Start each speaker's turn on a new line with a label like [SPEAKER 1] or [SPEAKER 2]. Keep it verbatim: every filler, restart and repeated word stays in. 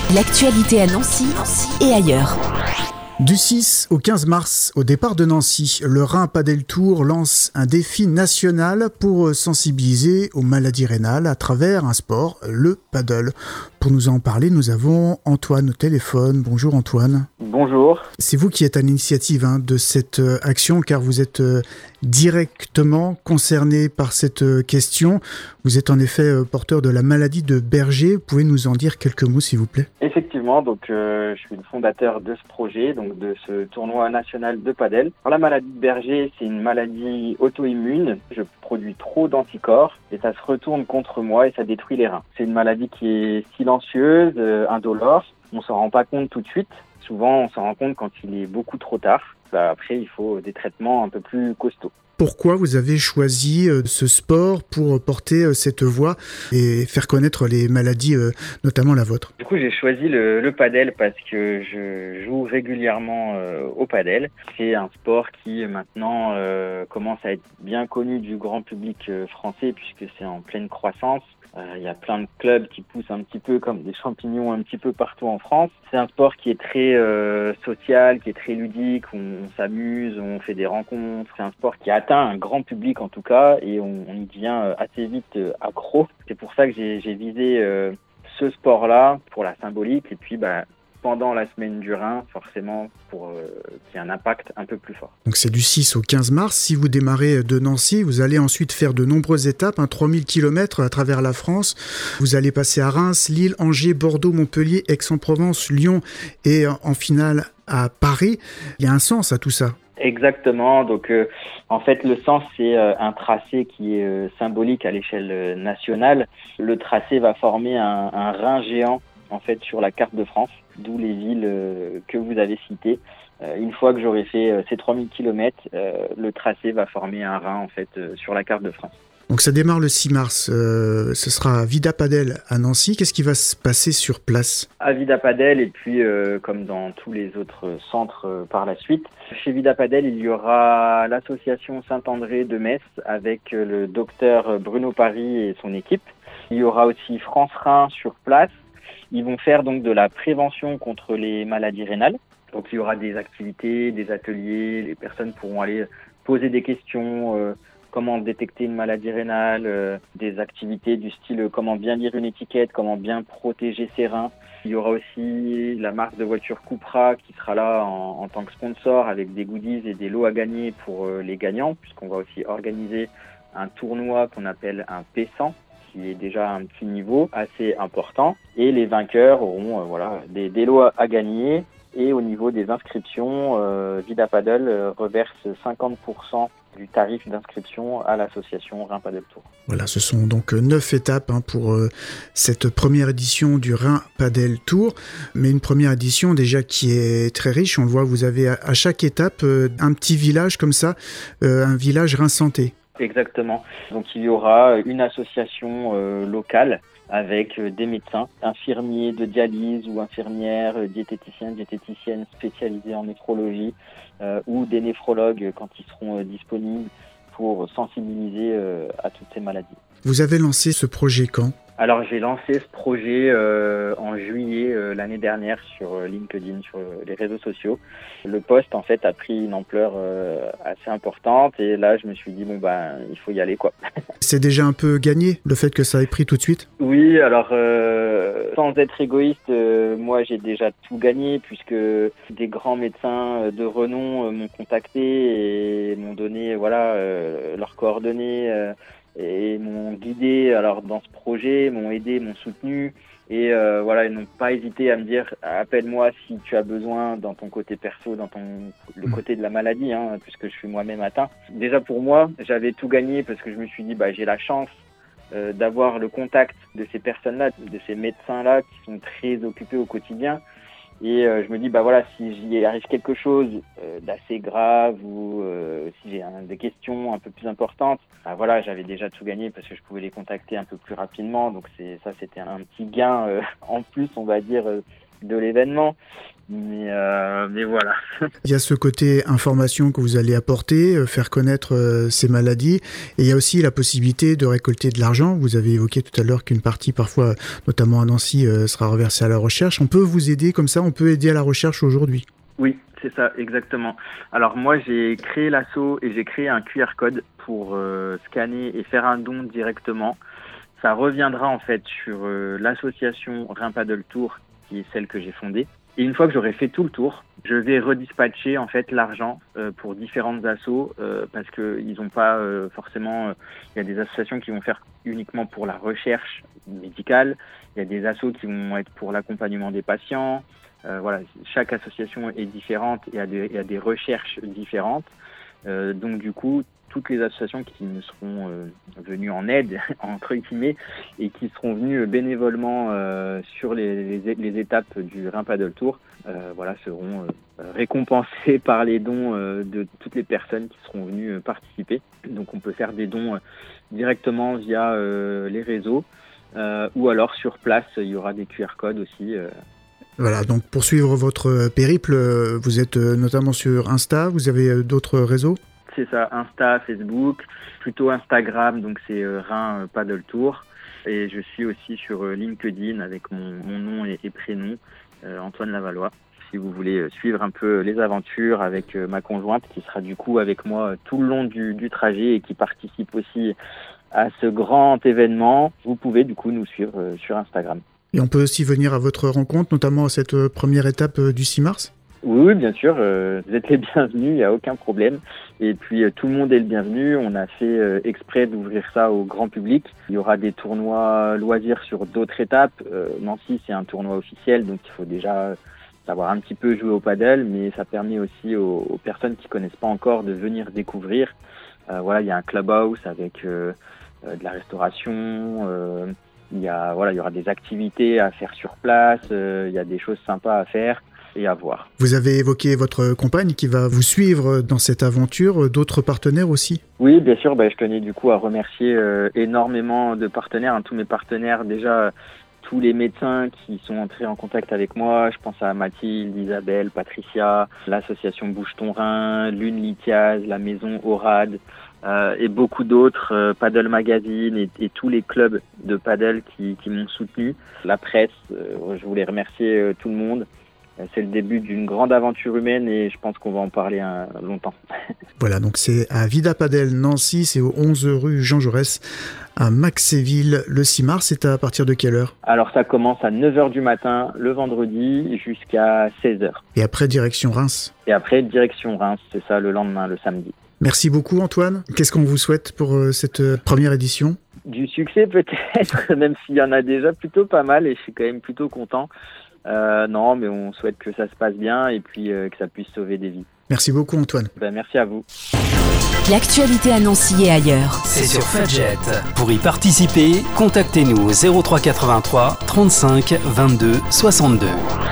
[SPEAKER 1] L'actualité à Nancy, Nancy et ailleurs.
[SPEAKER 2] Du six au quinze mars, au départ de Nancy, le Rhin Padel Tour lance un défi national pour sensibiliser aux maladies rénales à travers un sport, le paddle. Pour nous en parler, nous avons Antoine au téléphone. Bonjour Antoine.
[SPEAKER 3] Bonjour.
[SPEAKER 2] C'est vous qui êtes à l'initiative hein, de cette euh, action car vous êtes euh, directement concerné par cette euh, question. Vous êtes en effet euh, porteur de la maladie de Berger. Vous pouvez nous en dire quelques mots s'il vous plaît?
[SPEAKER 3] Effectivement, donc euh, je suis le fondateur de ce projet, donc de ce tournoi national de padel. Alors, la maladie de Berger, c'est une maladie auto-immune. Je produis trop d'anticorps et ça se retourne contre moi et ça détruit les reins. C'est une maladie qui est silencieuse, euh, indolore. On s'en rend pas compte tout de suite. Souvent, on s'en rend compte quand il est beaucoup trop tard. Bah, après, il faut des traitements un peu plus costauds.
[SPEAKER 2] Pourquoi vous avez choisi ce sport pour porter cette voix et faire connaître les maladies, notamment la vôtre?
[SPEAKER 3] Du coup, j'ai choisi le, le padel parce que je joue régulièrement euh, au padel. C'est un sport qui maintenant euh, commence à être bien connu du grand public euh, français puisque c'est en pleine croissance. Il euh, y a plein de clubs qui poussent un petit peu comme des champignons un petit peu partout en France. C'est un sport qui est très euh, social, qui est très ludique, on, on s'amuse, on fait des rencontres. C'est un sport qui atteint un grand public en tout cas et on, on y devient assez vite euh, accro. C'est pour ça que j'ai, j'ai visé euh, ce sport-là pour la symbolique et puis bah, pendant la semaine du Rhin, forcément, pour euh, qu'il y ait un impact un peu plus fort.
[SPEAKER 2] Donc c'est du six au quinze mars. Si vous démarrez de Nancy, vous allez ensuite faire de nombreuses étapes, hein, trois mille kilomètres à travers la France. Vous allez passer à Reims, Lille, Angers, Bordeaux, Montpellier, Aix-en-Provence, Lyon et en finale à Paris. Il y a un sens à tout ça.
[SPEAKER 3] Exactement. Donc, euh, en fait, le sens, c'est euh, un tracé qui est euh, symbolique à l'échelle euh, nationale. Le tracé va former un, un Rhin géant, en fait, sur la carte de France, d'où les villes euh, que vous avez citées. Euh, une fois que j'aurai fait euh, ces trois mille kilomètres, euh, le tracé va former un Rhin, en fait, euh, sur la carte de France.
[SPEAKER 2] Donc ça démarre le six mars, euh, ce sera à Vida Padel à Nancy. Qu'est-ce qui va se passer sur place?
[SPEAKER 3] À Vida Padel et puis euh, comme dans tous les autres centres euh, par la suite. Chez Vida Padel, il y aura l'association Saint-André de Metz avec euh, le docteur Bruno Paris et son équipe. Il y aura aussi France Rhin sur place. Ils vont faire donc de la prévention contre les maladies rénales. Donc il y aura des activités, des ateliers, les personnes pourront aller poser des questions, euh, comment détecter une maladie rénale, euh, des activités du style euh, comment bien lire une étiquette, comment bien protéger ses reins. Il y aura aussi la marque de voiture Cupra qui sera là en, en tant que sponsor avec des goodies et des lots à gagner pour euh, les gagnants, puisqu'on va aussi organiser un tournoi qu'on appelle un P cent, qui est déjà un petit niveau assez important. Et les vainqueurs auront euh, voilà, des, des lots à, à gagner. Et au niveau des inscriptions, euh, Vida Padel euh, reverse cinquante pour cent du tarif d'inscription à l'association Rhin Padel Tour.
[SPEAKER 2] Voilà, ce sont donc neuf étapes hein, pour euh, cette première édition du Rhin Padel Tour. Mais une première édition déjà qui est très riche. On le voit, vous avez à, à chaque étape euh, un petit village comme ça, euh, un village Rhin Santé.
[SPEAKER 3] Exactement. Donc il y aura une association euh, locale avec euh, des médecins, infirmiers de dialyse ou infirmières, euh, diététiciens, diététiciennes spécialisés en néphrologie euh, ou des néphrologues quand ils seront euh, disponibles pour sensibiliser euh, à toutes ces maladies.
[SPEAKER 2] Vous avez lancé ce projet quand ?
[SPEAKER 3] Alors j'ai lancé ce projet euh, en juillet euh, l'année dernière sur euh, LinkedIn, sur euh, les réseaux sociaux. Le post en fait a pris une ampleur euh, assez importante et là je me suis dit bon ben il faut y aller quoi.
[SPEAKER 2] C'est déjà un peu gagné le fait que ça ait pris tout de suite ?
[SPEAKER 3] Oui, alors euh, sans être égoïste, euh, moi j'ai déjà tout gagné puisque des grands médecins de renom euh, m'ont contacté et m'ont donné voilà euh, leurs coordonnées. Euh, et m'ont guidé alors dans ce projet, m'ont aidé, m'ont soutenu et euh, voilà, ils n'ont pas hésité à me dire appelle-moi si tu as besoin dans ton côté perso, dans ton le côté de la maladie hein, puisque je suis moi-même atteint. Déjà pour moi, j'avais tout gagné parce que je me suis dit bah j'ai la chance euh, d'avoir le contact de ces personnes-là, de ces médecins-là qui sont très occupés au quotidien. Et euh, je me dis, bah voilà, si j'y arrive quelque chose euh, d'assez grave ou euh, si j'ai un, des questions un peu plus importantes, bah voilà, j'avais déjà tout gagné parce que je pouvais les contacter un peu plus rapidement. Donc c'est ça, c'était un petit gain euh, en plus, on va dire, euh, de l'événement. Mais, euh, mais voilà.
[SPEAKER 2] Il y a ce côté information que vous allez apporter, euh, faire connaître euh, ces maladies. Et il y a aussi la possibilité de récolter de l'argent. Vous avez évoqué tout à l'heure qu'une partie, parfois, notamment à Nancy, euh, sera reversée à la recherche. On peut vous aider comme ça, on peut aider à la recherche aujourd'hui.
[SPEAKER 3] Oui, c'est ça, exactement. Alors moi, j'ai créé l'asso et j'ai créé un Q R code pour euh, scanner et faire un don directement. Ça reviendra en fait sur euh, l'association Rhin Paddle Tour, qui est celle que j'ai fondée. Et une fois que j'aurai fait tout le tour, je vais redispatcher en fait l'argent euh, pour différentes assos euh, parce que ils ont pas euh, forcément. Il euh, y a des associations qui vont faire uniquement pour la recherche médicale. Il y a des assos qui vont être pour l'accompagnement des patients. Euh, voilà, chaque association est différente et a des, et a des recherches différentes. Euh, donc du coup, toutes les associations qui me seront euh, venues en aide, entre guillemets, et qui seront venues bénévolement euh, sur les, les, les étapes du Rhin Paddle Tour, euh, voilà, seront euh, récompensées par les dons euh, de toutes les personnes qui seront venues euh, participer. Donc on peut faire des dons euh, directement via euh, les réseaux, euh, ou alors sur place, il y aura des Q R codes aussi. Euh.
[SPEAKER 2] Voilà, donc pour suivre votre périple, vous êtes notamment sur Insta, vous avez d'autres réseaux ?
[SPEAKER 3] C'est ça, Insta, Facebook, plutôt Instagram, donc c'est euh, Rhin Paddle Tour. Et je suis aussi sur euh, LinkedIn avec mon, mon nom et, et prénom, euh, Antoine Lavallois. Si vous voulez suivre un peu les aventures avec euh, ma conjointe, qui sera du coup avec moi tout le long du, du trajet et qui participe aussi à ce grand événement, vous pouvez du coup nous suivre euh, sur Instagram.
[SPEAKER 2] Et on peut aussi venir à votre rencontre, notamment à cette euh, première étape euh, du six mars ?
[SPEAKER 3] Oui, oui, bien sûr, euh, vous êtes les bienvenus, il n'y a aucun problème. Et puis euh, tout le monde est le bienvenu, on a fait euh, exprès d'ouvrir ça au grand public. Il y aura des tournois loisirs sur d'autres étapes. Euh, Nancy, c'est un tournoi officiel, donc il faut déjà savoir un petit peu jouer au paddle, mais ça permet aussi aux, aux personnes qui connaissent pas encore de venir découvrir. Euh, voilà, il y a un clubhouse avec euh, euh, de la restauration, euh, il y a, voilà, il y aura des activités à faire sur place, euh, il y a des choses sympas à faire et à voir.
[SPEAKER 2] Vous avez évoqué votre compagne qui va vous suivre dans cette aventure, d'autres partenaires aussi ?
[SPEAKER 3] Oui, bien sûr, bah, je tenais du coup à remercier euh, énormément de partenaires, hein, tous mes partenaires, déjà tous les médecins qui sont entrés en contact avec moi, je pense à Mathilde, Isabelle, Patricia, l'association Bouge ton Rein, Lune Lithiaz, la maison Orad, euh, et beaucoup d'autres, euh, Paddle Magazine et, et tous les clubs de paddle qui, qui m'ont soutenu, la presse, euh, je voulais remercier euh, tout le monde. C'est le début d'une grande aventure humaine et je pense qu'on va en parler un, longtemps.
[SPEAKER 2] Voilà, donc c'est à Vida Paddle Nancy, c'est au onze rue Jean Jaurès à Maxéville le six mars. C'est à partir de quelle heure ?
[SPEAKER 3] Alors ça commence à neuf heures du matin le vendredi jusqu'à seize heures.
[SPEAKER 2] Et après direction Reims ?
[SPEAKER 3] Et après direction Reims, c'est ça, le lendemain, le samedi.
[SPEAKER 2] Merci beaucoup Antoine. Qu'est-ce qu'on vous souhaite pour euh, cette euh, première édition ?
[SPEAKER 3] Du succès peut-être, même s'il y en a déjà plutôt pas mal et je suis quand même plutôt content. Euh, non, mais on souhaite que ça se passe bien et puis euh, que ça puisse sauver des vies.
[SPEAKER 2] Merci beaucoup Antoine.
[SPEAKER 3] Ben, merci à vous.
[SPEAKER 1] L'actualité à Nancy et ailleurs.
[SPEAKER 4] C'est sur Fudget. Pour y participer, contactez-nous au zéro trois quatre-vingt-trois trente-cinq vingt-deux soixante-deux.